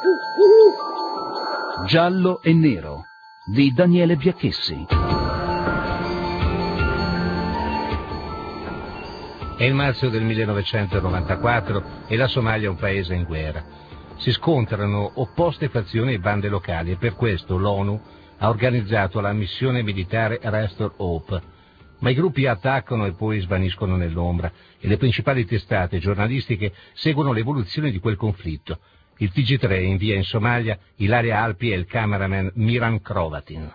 Giallo e nero di Daniele Biacchessi. È il marzo del 1994 e la Somalia è un paese in guerra. Si scontrano opposte fazioni e bande locali e per questo l'ONU ha organizzato la missione militare Restore Hope. Ma i gruppi attaccano e poi svaniscono nell'ombra e le principali testate giornalistiche seguono l'evoluzione di quel conflitto. Il TG3 invia in Somalia Ilaria Alpi e il cameraman Miran Hrovatin.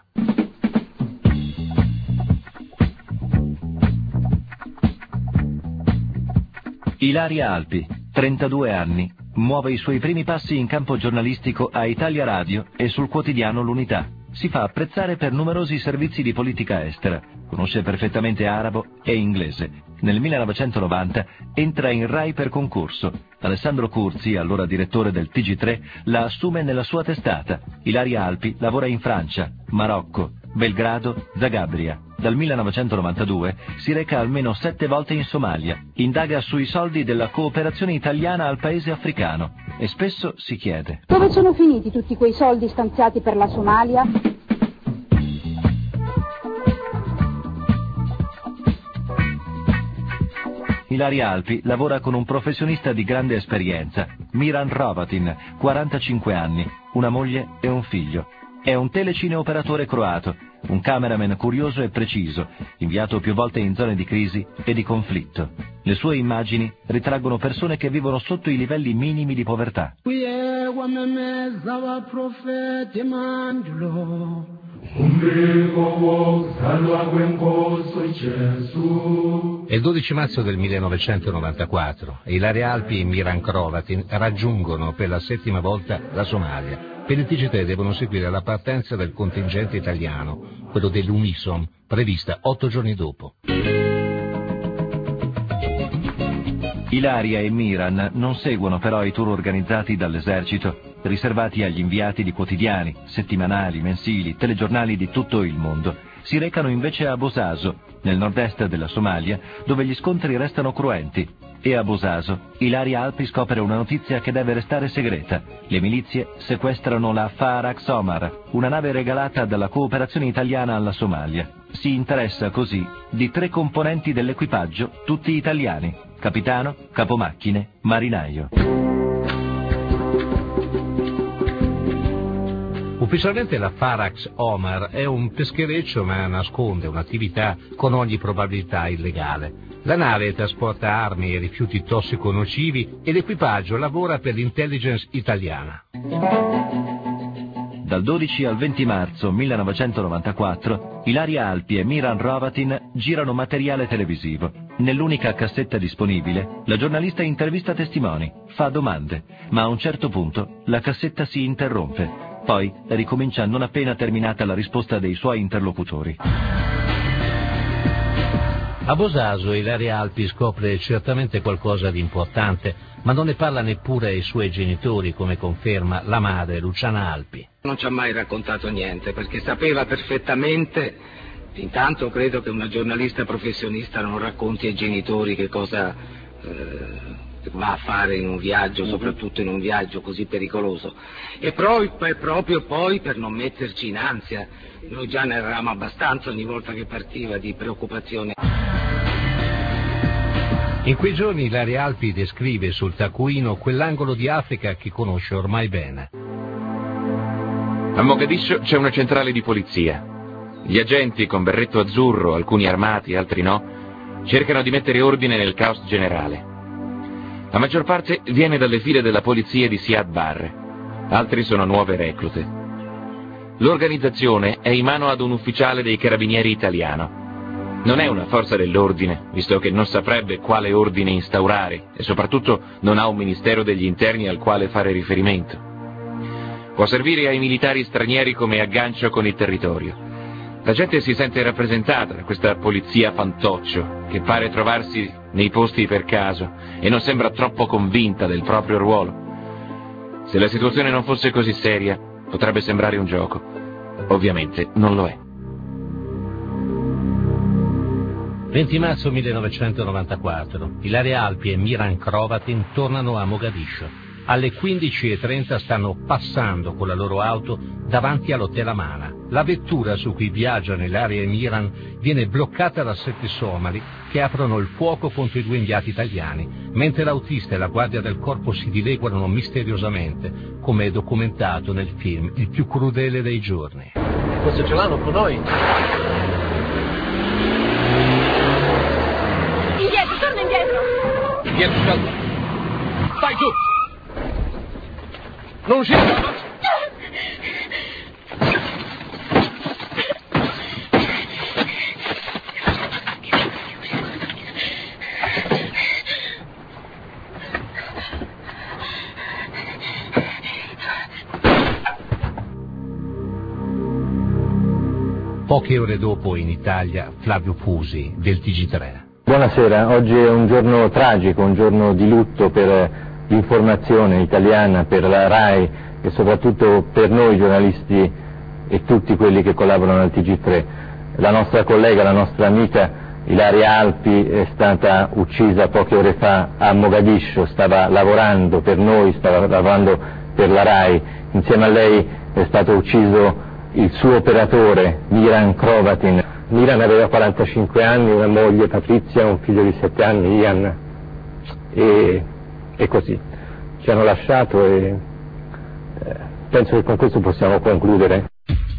Ilaria Alpi, 32 anni, muove i suoi primi passi in campo giornalistico a Italia Radio e sul quotidiano L'Unità. Si fa apprezzare per numerosi servizi di politica estera, conosce perfettamente arabo e inglese. Nel 1990 entra in Rai per concorso. Alessandro Curzi, allora direttore del TG3, la assume nella sua testata. Ilaria Alpi lavora in Francia, Marocco, Belgrado, Zagabria. Dal 1992 si reca almeno 7 volte in Somalia, indaga sui soldi della cooperazione italiana al paese africano e spesso si chiede: dove sono finiti tutti quei soldi stanziati per la Somalia? Ilaria Alpi lavora con un professionista di grande esperienza, Miran Hrovatin, 45 anni, una moglie e un figlio. È un telecineoperatore croato, un cameraman curioso e preciso, inviato più volte in zone di crisi e di conflitto. Le sue immagini ritraggono persone che vivono sotto i livelli minimi di povertà. È il 12 marzo del 1994 e Ilaria Alpi e Miran Hrovatin raggiungono per la 7ª volta la Somalia. Per il TG3 devono seguire la partenza del contingente italiano, quello dell'Unisom, prevista 8 giorni dopo. Ilaria e Miran non seguono però i tour organizzati dall'esercito, riservati agli inviati di quotidiani, settimanali, mensili, telegiornali di tutto il mondo. Si recano invece a Bosaso, nel nord-est della Somalia, dove gli scontri restano cruenti. E a Bosaso, Ilaria Alpi scopre una notizia che deve restare segreta. Le milizie sequestrano la Farax Omar, una nave regalata dalla cooperazione italiana alla Somalia. Si interessa così di 3 componenti dell'equipaggio, tutti italiani: capitano, capomacchine, marinaio. Ufficialmente la Farax Omar è un peschereccio, ma nasconde un'attività con ogni probabilità illegale. La nave trasporta armi e rifiuti tossico-nocivi e l'equipaggio lavora per l'intelligence italiana. Dal 12 al 20 marzo 1994, Ilaria Alpi e Miran Hrovatin girano materiale televisivo. Nell'unica cassetta disponibile, la giornalista intervista testimoni, fa domande, ma a un certo punto la cassetta si interrompe. Poi ricomincia non appena terminata la risposta dei suoi interlocutori. A Bosaso Ilaria Alpi scopre certamente qualcosa di importante, ma non ne parla neppure ai suoi genitori, come conferma la madre Luciana Alpi. Non ci ha mai raccontato niente, perché sapeva perfettamente, intanto credo che una giornalista professionista non racconti ai genitori che cosa va a fare in un viaggio, soprattutto in un viaggio così pericoloso. E proprio poi per non metterci in ansia, noi già ne eravamo abbastanza ogni volta che partiva di preoccupazione. In quei giorni Ilaria Alpi descrive sul taccuino quell'angolo di Africa che conosce ormai bene. A Mogadiscio c'è una centrale di polizia. Gli agenti con berretto azzurro, alcuni armati, altri no, cercano di mettere ordine nel caos generale. La maggior parte viene dalle file della polizia di Siad Barre, altri sono nuove reclute. L'organizzazione è in mano ad un ufficiale dei carabinieri italiano. Non è una forza dell'ordine, visto che non saprebbe quale ordine instaurare e soprattutto non ha un ministero degli interni al quale fare riferimento. Può servire ai militari stranieri come aggancio con il territorio. La gente si sente rappresentata da questa polizia fantoccio che pare trovarsi nei posti per caso e non sembra troppo convinta del proprio ruolo. Se la situazione non fosse così seria, potrebbe sembrare un gioco. Ovviamente non lo è. 20 marzo 1994, Ilaria Alpi e Miran Hrovatin tornano a Mogadiscio. Alle 15:30 stanno passando con la loro auto davanti all'Hotel Amana. La vettura su cui viaggiano Ilaria e Miran viene bloccata da 7 somali che aprono il fuoco contro i 2 inviati italiani, mentre l'autista e la guardia del corpo si dileguano misteriosamente, come è documentato nel film Il più crudele dei giorni. Questo ce l'hanno con noi? Indietro, torna indietro! Indietro, calma! Stai giù! Non uscire! Poche ore dopo in Italia, Flavio Pusi, del TG3. Buonasera, oggi è un giorno tragico, un giorno di lutto per l'informazione italiana, per la RAI e soprattutto per noi giornalisti e tutti quelli che collaborano al TG3. La nostra collega, la nostra amica Ilaria Alpi è stata uccisa poche ore fa a Mogadiscio, stava lavorando per noi, stava lavorando per la RAI. Insieme a lei è stato ucciso il suo operatore, Miran Hrovatin. Miran aveva 45 anni, una moglie Patrizia, un figlio di 7 anni, Ian, e così ci hanno lasciato e penso che con questo possiamo concludere.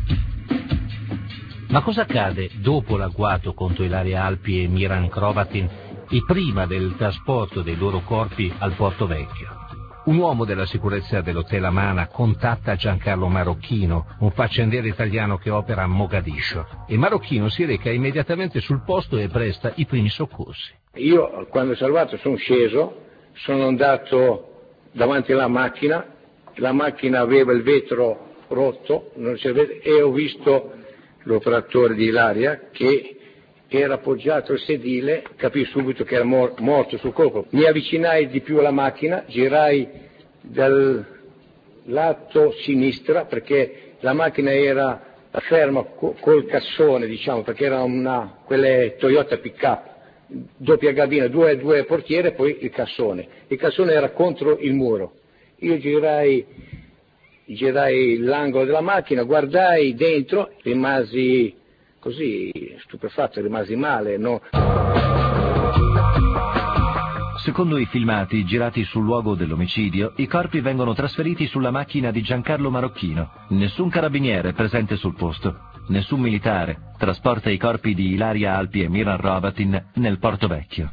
Ma cosa accade dopo l'agguato contro Ilaria Alpi e Miran Hrovatin e prima del trasporto dei loro corpi al Porto Vecchio? Un uomo della sicurezza dell'Hotel Amana contatta Giancarlo Marocchino, un faccendiere italiano che opera a Mogadiscio, e Marocchino si reca immediatamente sul posto e presta i primi soccorsi. Io, quando ho salvato, sono sceso, sono andato davanti alla macchina, la macchina aveva il vetro rotto, e ho visto l'operatore di Ilaria che era appoggiato al sedile, capii subito che era morto sul colpo. Mi avvicinai di più alla macchina, girai dal lato sinistra perché la macchina era ferma col cassone, diciamo, perché era quelle Toyota pick-up, doppia cabina, due portiere e poi il cassone. Il cassone era contro il muro. Io girai l'angolo della macchina, guardai dentro, rimasi così stupefatto, rimasi male, no? Secondo i filmati girati sul luogo dell'omicidio, i corpi vengono trasferiti sulla macchina di Giancarlo Marocchino. Nessun carabiniere è presente sul posto. Nessun militare trasporta i corpi di Ilaria Alpi e Miran Hrovatin nel Porto Vecchio.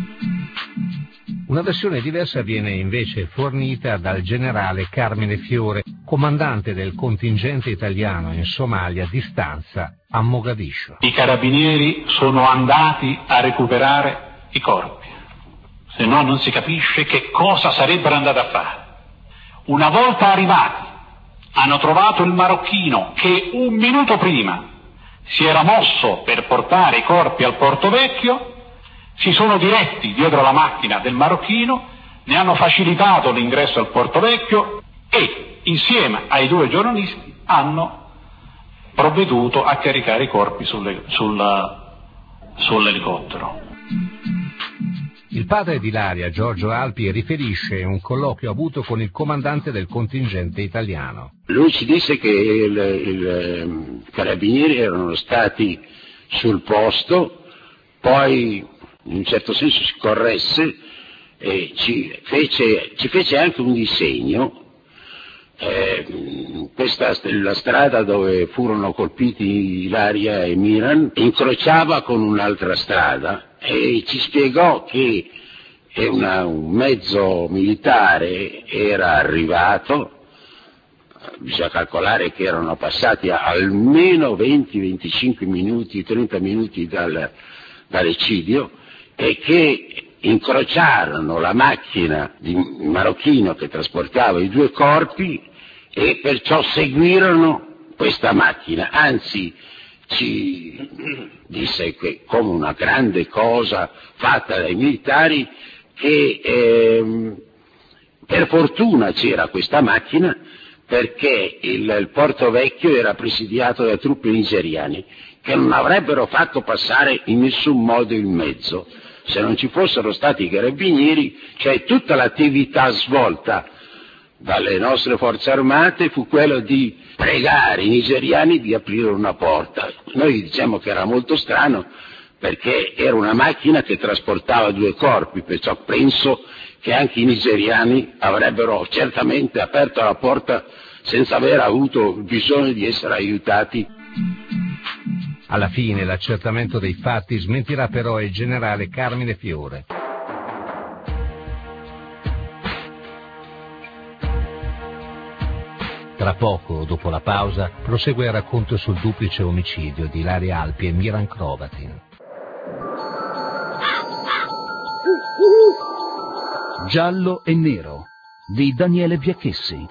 Una versione diversa viene invece fornita dal generale Carmine Fiore, comandante del contingente italiano in Somalia di stanza a Mogadiscio. I carabinieri sono andati a recuperare i corpi, se no non si capisce che cosa sarebbero andati a fare. Una volta arrivati hanno trovato il Marocchino che un minuto prima si era mosso per portare i corpi al Porto Vecchio, si sono diretti dietro la macchina del Marocchino, ne hanno facilitato l'ingresso al Porto Vecchio e insieme ai 2 giornalisti hanno provveduto a caricare i corpi sull'elicottero. Il padre di Ilaria, Giorgio Alpi, riferisce un colloquio avuto con il comandante del contingente italiano. Lui ci disse che i carabinieri erano stati sul posto, poi in un certo senso si corresse e ci fece anche un disegno. La strada dove furono colpiti Ilaria e Miran incrociava con un'altra strada e ci spiegò che un mezzo militare era arrivato. Bisogna calcolare che erano passati almeno 20-25 minuti, 30 minuti dall'eccidio, e che incrociarono la macchina di Marocchino che trasportava i 2 corpi e perciò seguirono questa macchina. Anzi, ci disse che come una grande cosa fatta dai militari, che per fortuna c'era questa macchina, perché il Porto Vecchio era presidiato da truppe nigeriane che non avrebbero fatto passare in nessun modo il mezzo se non ci fossero stati i carabinieri, cioè tutta l'attività svolta dalle nostre forze armate fu quello di pregare i nigeriani di aprire una porta. Noi diciamo che era molto strano perché era una macchina che trasportava 2 corpi, perciò penso che anche i nigeriani avrebbero certamente aperto la porta senza aver avuto bisogno di essere aiutati. Alla fine l'accertamento dei fatti smentirà però il generale Carmine Fiore. Tra poco, dopo la pausa, prosegue il racconto sul duplice omicidio di Ilaria Alpi e Miran Hrovatin. Giallo e nero di Daniele Biacchessi.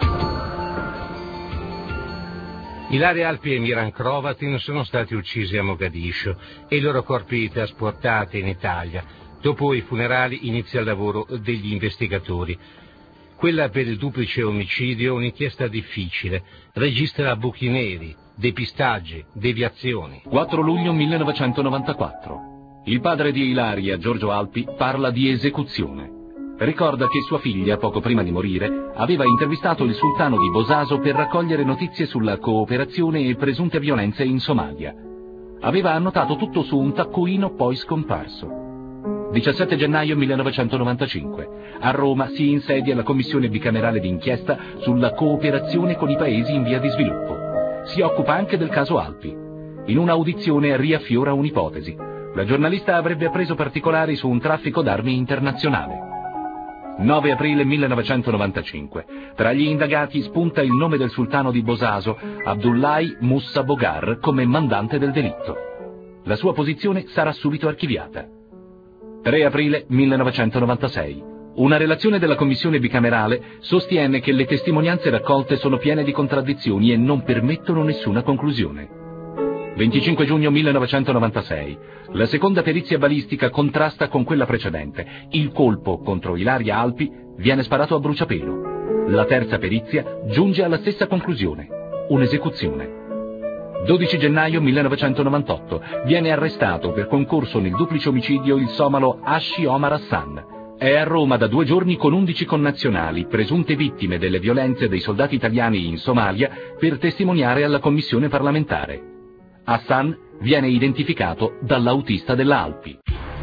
Ilaria Alpi e Miran Hrovatin sono stati uccisi a Mogadiscio e i loro corpi trasportati in Italia. Dopo i funerali inizia il lavoro degli investigatori. Quella per il duplice omicidio, un'inchiesta difficile, registra buchi neri, depistaggi, deviazioni. 4 luglio 1994. Il padre di Ilaria, Giorgio Alpi, parla di esecuzione. Ricorda che sua figlia, poco prima di morire, aveva intervistato il sultano di Bosaso per raccogliere notizie sulla cooperazione e presunte violenze in Somalia. Aveva annotato tutto su un taccuino poi scomparso. 17 gennaio 1995. A Roma si insedia la commissione bicamerale d'inchiesta sulla cooperazione con i paesi in via di sviluppo. Si occupa anche del caso Alpi. In un'audizione riaffiora un'ipotesi. La giornalista avrebbe preso particolari su un traffico d'armi internazionale. 9 aprile 1995. Tra gli indagati spunta il nome del sultano di Bosaso, Abdullahi Mussa Bogar, come mandante del delitto. La sua posizione sarà subito archiviata. 3 aprile 1996. Una relazione della commissione bicamerale sostiene che le testimonianze raccolte sono piene di contraddizioni e non permettono nessuna conclusione. 25 giugno 1996. La seconda perizia balistica contrasta con quella precedente. Il colpo contro Ilaria Alpi viene sparato a bruciapelo. La terza perizia giunge alla stessa conclusione: un'esecuzione. 12 gennaio 1998. Viene arrestato per concorso nel duplice omicidio il somalo Hashi Omar Hassan. È a Roma da 2 giorni con 11 connazionali, presunte vittime delle violenze dei soldati italiani in Somalia, per testimoniare alla commissione parlamentare. Hassan viene identificato dall'autista della Alpi.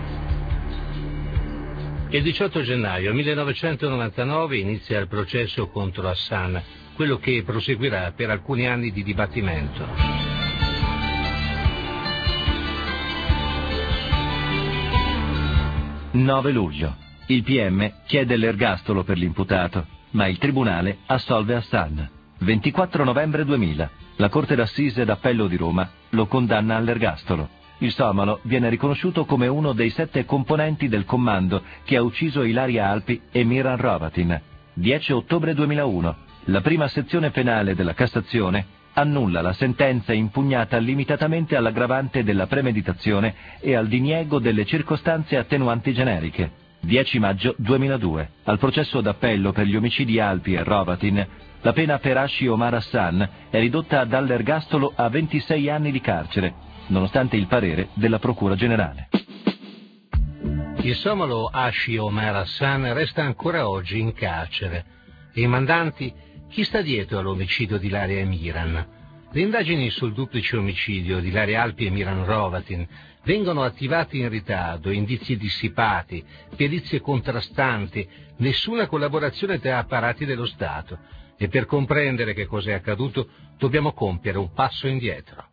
Il 18 gennaio 1999 inizia il processo contro Hassan, quello che proseguirà per alcuni anni di dibattimento. 9 luglio. Il PM chiede l'ergastolo per l'imputato, ma il tribunale assolve Hassan. 24 novembre 2000. La Corte d'Assise d'Appello di Roma lo condanna all'ergastolo. Il somalo viene riconosciuto come uno dei 7 componenti del commando che ha ucciso Ilaria Alpi e Miran Hrovatin. 10 ottobre 2001. La prima sezione penale della Cassazione annulla la sentenza impugnata limitatamente all'aggravante della premeditazione e al diniego delle circostanze attenuanti generiche. 10 maggio 2002. Al processo d'appello per gli omicidi Alpi e Hrovatin, la pena per Hashi Omar Hassan è ridotta dall'ergastolo a 26 anni di carcere, nonostante il parere della Procura Generale. Il somalo Hashi Omar Hassan resta ancora oggi in carcere. E i mandanti? Chi sta dietro all'omicidio di Ilaria e Miran? Le indagini sul duplice omicidio di Ilaria Alpi e Miran Hrovatin vengono attivati in ritardo, indizi dissipati, perizie contrastanti, nessuna collaborazione tra apparati dello Stato. E per comprendere che cos'è accaduto dobbiamo compiere un passo indietro.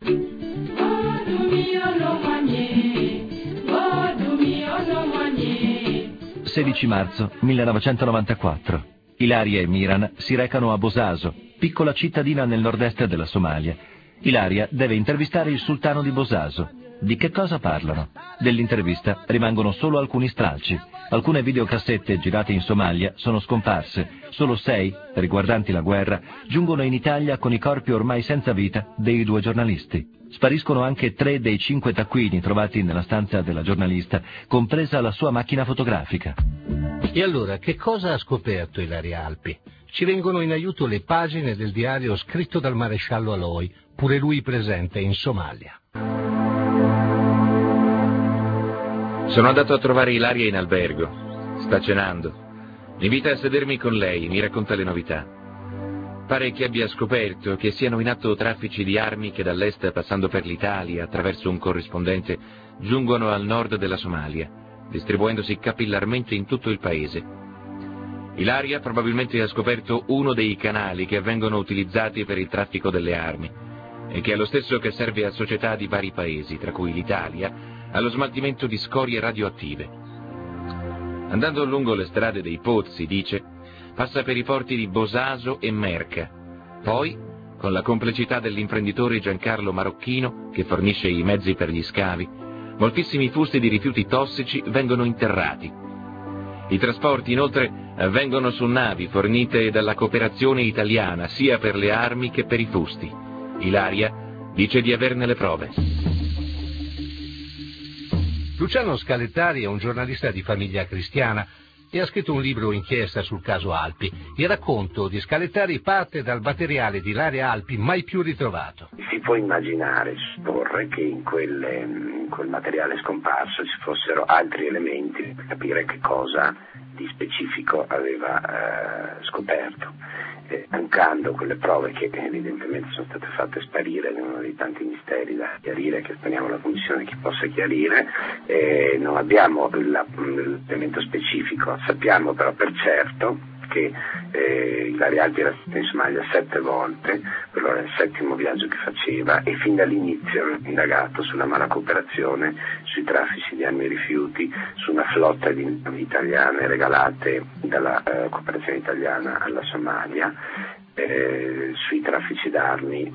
16 marzo 1994. Ilaria e Miran si recano a Bosaso, piccola cittadina nel nord-est della Somalia. Ilaria deve intervistare il sultano di Bosaso. Di che cosa parlano? Dell'intervista rimangono solo alcuni stralci. Alcune videocassette girate in Somalia sono scomparse. Solo 6, riguardanti la guerra, giungono in Italia con i corpi ormai senza vita dei 2 giornalisti. Spariscono anche 3 dei 5 taccuini trovati nella stanza della giornalista, compresa la sua macchina fotografica. E allora, che cosa ha scoperto Ilaria Alpi? Ci vengono in aiuto le pagine del diario scritto dal maresciallo Aloi, pure lui presente in Somalia. Sono andato a trovare Ilaria in albergo. Sta cenando. Mi invita a sedermi con lei, mi racconta le novità. Pare che abbia scoperto che siano in atto traffici di armi che dall'est, passando per l'Italia, attraverso un corrispondente, giungono al nord della Somalia, distribuendosi capillarmente in tutto il paese. Ilaria probabilmente ha scoperto uno dei canali che vengono utilizzati per il traffico delle armi, e che è lo stesso che serve a società di vari paesi, tra cui l'Italia, allo smaltimento di scorie radioattive. Andando lungo le strade dei pozzi, dice, passa per i porti di Bosaso e Merca. Poi, con la complicità dell'imprenditore Giancarlo Marocchino, che fornisce i mezzi per gli scavi, moltissimi fusti di rifiuti tossici vengono interrati. I trasporti, inoltre, avvengono su navi fornite dalla cooperazione italiana, sia per le armi che per i fusti. Ilaria dice di averne le prove. Luciano Scalettari è un giornalista di famiglia cristiana e ha scritto un libro inchiesta sul caso Alpi. Il racconto di Scalettari parte dal materiale di Ilaria Alpi mai più ritrovato. Si può immaginare, supporre che in quel materiale scomparso ci fossero altri elementi per capire che cosa di specifico aveva scoperto. Mancando quelle prove che evidentemente sono state fatte sparire, è uno dei tanti misteri da chiarire che speriamo la Commissione che possa chiarire, non abbiamo l'elemento specifico. Sappiamo però per certo che Ilaria Alpi era stata in Somalia 7 volte, quello era il 7° viaggio che faceva, e fin dall'inizio aveva indagato sulla mala cooperazione, sui traffici di armi e rifiuti, su una flotta di navi italiane regalate dalla cooperazione italiana alla Somalia, sui traffici d'armi.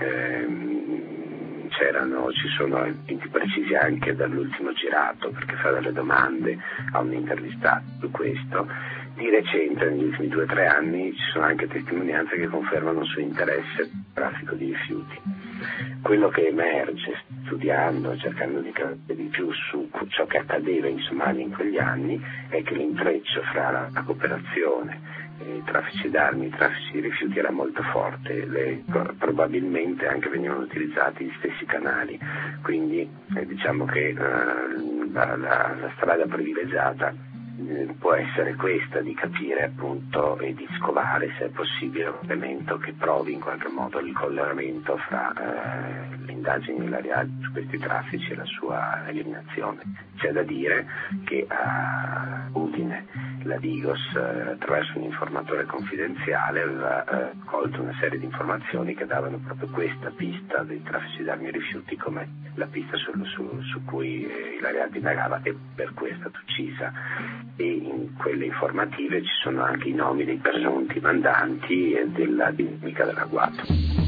Ci sono elementi precisi anche dall'ultimo girato, perché fa delle domande a un intervistato su questo. Di recente, negli ultimi 2 o 3 anni, ci sono anche testimonianze che confermano il suo interesse al traffico di rifiuti. Quello che emerge studiando, cercando di capire di più su ciò che accadeva in Somalia in quegli anni, è che l'intreccio fra la cooperazione, i traffici d'armi, i traffici di rifiuti era molto forte, probabilmente anche venivano utilizzati gli stessi canali, quindi diciamo che la strada privilegiata può essere questa, di capire appunto e di scovare, se è possibile, un elemento che provi in qualche modo il collegamento fra le indagini Ilaria su questi traffici e la sua eliminazione. C'è da dire che a Udine la Digos, attraverso un informatore confidenziale, aveva colto una serie di informazioni che davano proprio questa pista dei traffici d'armi e rifiuti come la pista su cui Ilaria Alpi indagava, e per questo è stata uccisa. E in quelle informative ci sono anche i nomi dei presunti mandanti e della dinamica dell'agguato.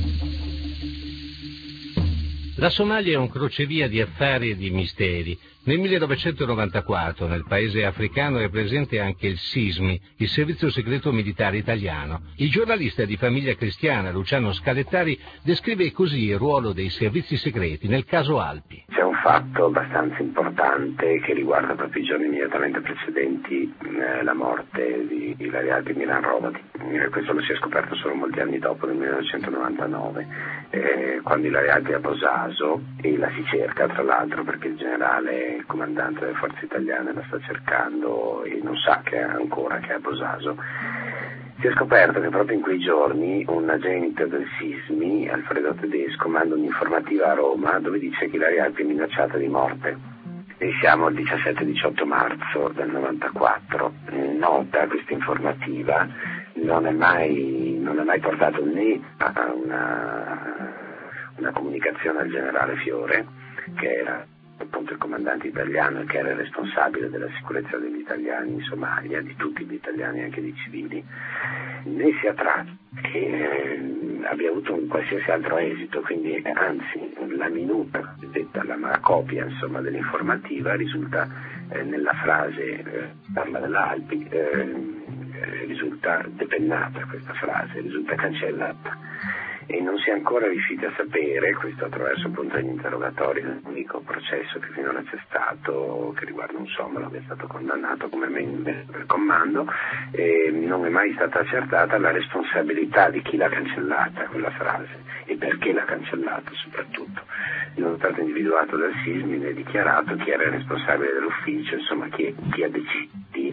La Somalia è un crocevia di affari e di misteri. Nel 1994 nel paese africano è presente anche il SISMI, il Servizio Segreto Militare Italiano. Il giornalista di famiglia cristiana Luciano Scalettari descrive così il ruolo dei servizi segreti nel caso Alpi. C'è un fatto abbastanza importante che riguarda proprio i giorni immediatamente precedenti la morte di Ilaria Alpi e Milan Hrovatin. Questo lo si è scoperto solo molti anni dopo, nel 1999, quando Ilaria Alpi è a Bosaso, e la si cerca tra l'altro perché il generale, il comandante delle forze italiane, la sta cercando e non sa che ancora che è a Bosaso. Si è scoperto che proprio in quei giorni un agente del SISMI, Alfredo Tedesco, manda un'informativa a Roma dove dice che Ilaria Alpi è minacciata di morte. E siamo al 17-18 marzo del 94. Nota questa informativa non è mai portato né a una comunicazione al generale Fiore, che era appunto il comandante italiano e che era il responsabile della sicurezza degli italiani in Somalia, di tutti gli italiani, anche dei civili, né si tratta che abbia avuto un qualsiasi altro esito, quindi anzi la minuta, la copia insomma dell'informativa risulta nella frase parla dell'Alpi, risulta depennata, questa frase risulta cancellata. E non si è ancora riusciti a sapere, questo attraverso appunto gli interrogatori, l'unico processo che finora c'è stato, che riguarda un somalo che è stato condannato come membro del comando, non è mai stata accertata la responsabilità di chi l'ha cancellata quella frase e perché l'ha cancellata soprattutto. Non è stato individuato dal SISMI né dichiarato chi era il responsabile dell'ufficio, insomma chi ha deciso di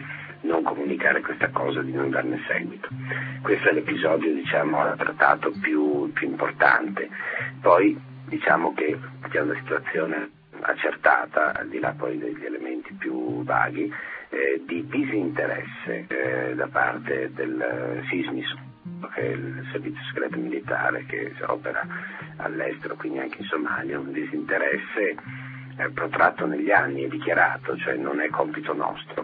non comunicare questa cosa, di non darne seguito. Questo è l'episodio, trattato più importante. Poi diciamo che c'è una situazione accertata, al di là poi degli elementi più vaghi, di disinteresse da parte del SISMIS, che è il servizio segreto militare che opera all'estero, quindi anche in Somalia, un disinteresse protratto negli anni e dichiarato, cioè non è compito nostro.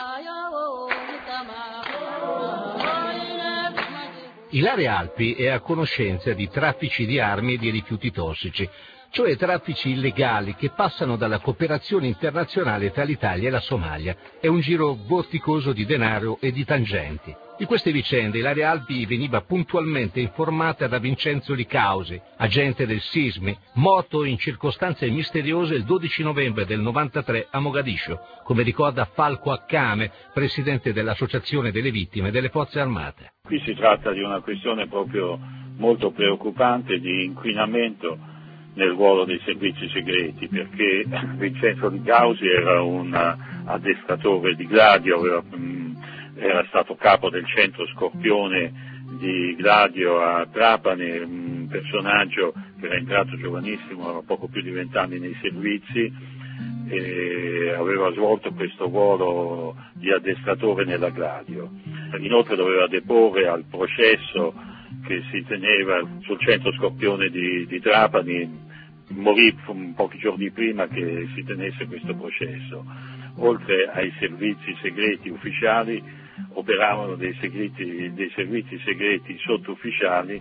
Ilaria Alpi è a conoscenza di traffici di armi e di rifiuti tossici, cioè traffici illegali che passano dalla cooperazione internazionale tra l'Italia e la Somalia. È un giro vorticoso di denaro e di tangenti. Di queste vicende Ilaria Alpi veniva puntualmente informata da Vincenzo Licausi, agente del SISMI, morto in circostanze misteriose il 12 novembre del 93 a Mogadiscio, come ricorda Falco Accame, presidente dell'Associazione delle Vittime delle Forze Armate. Qui si tratta di una questione proprio molto preoccupante di inquinamento nel ruolo dei servizi segreti, perché Vincenzo Licausi era un addestratore di Gladio, era stato capo del centro Scorpione di Gladio a Trapani, un personaggio che era entrato giovanissimo, aveva poco più di 20 anni nei servizi, e aveva svolto questo ruolo di addestratore nella Gladio. Inoltre doveva deporre al processo che si teneva sul centro Scorpione di Trapani, morì pochi giorni prima che si tenesse questo processo. Oltre ai servizi segreti ufficiali operavano dei servizi segreti sottufficiali.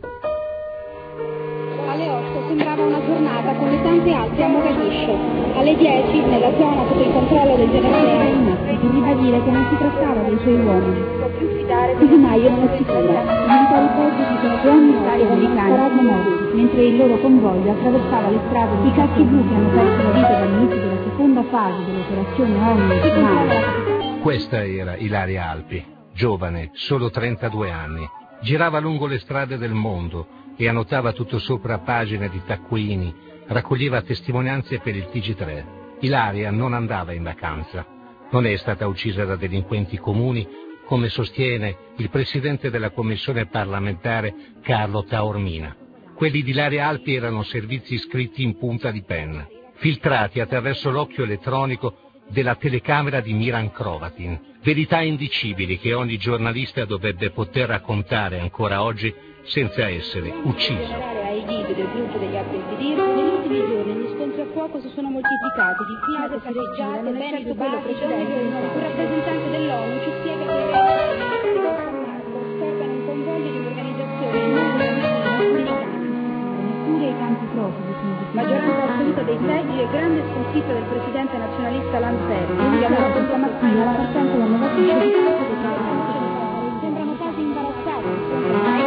Alle 8 sembrava una giornata come tante altre a Mogadiscio. Alle 10, nella zona sotto il controllo del generale veniva a dire che non si trattava dei suoi uomini. Di Di Maio non è sicuro. I militari belgi dicono che ogni militari americani saranno morti, mentre il loro convoglio attraversava le strade. I caschi blu che hanno perso la vita dall'inizio della seconda fase dell'operazione ONU in Somalia. Questa era Ilaria Alpi, giovane, solo 32 anni. Girava lungo le strade del mondo e annotava tutto sopra pagine di taccuini, raccoglieva testimonianze per il TG3. Ilaria non andava in vacanza. Non è stata uccisa da delinquenti comuni, come sostiene il presidente della commissione parlamentare Carlo Taormina. Quelli di Ilaria Alpi erano servizi scritti in punta di penna, filtrati attraverso l'occhio elettronico della telecamera di Miran Hrovatin. Verità indicibili che ogni giornalista dovrebbe poter raccontare ancora oggi senza essere ucciso. Ai guidi del gruppo degli APSD, negli ultimi giorni gli scontri a fuoco si sono moltiplicati, di fiate pareggiate, non è certo quello precedente. Un rappresentante dell'ONU ci spiega che osservano un convoglio di un'organizzazione neppure i campi profughi sono di maggioranza assoluta dei seggi e grande sconfitta del presidente nazionalista Lanzeri. Che aveva questa mattina la partenza da Mogadiscio sembrano quasi imbarazzati.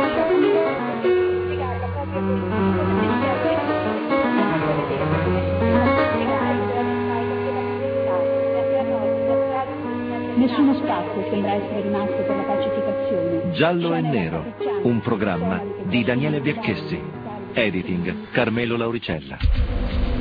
Nessuno spazio sembra essere rimasto per la pacificazione. Giallo e Nero, un programma di Daniele Biacchessi. Editing Carmelo Lauricella.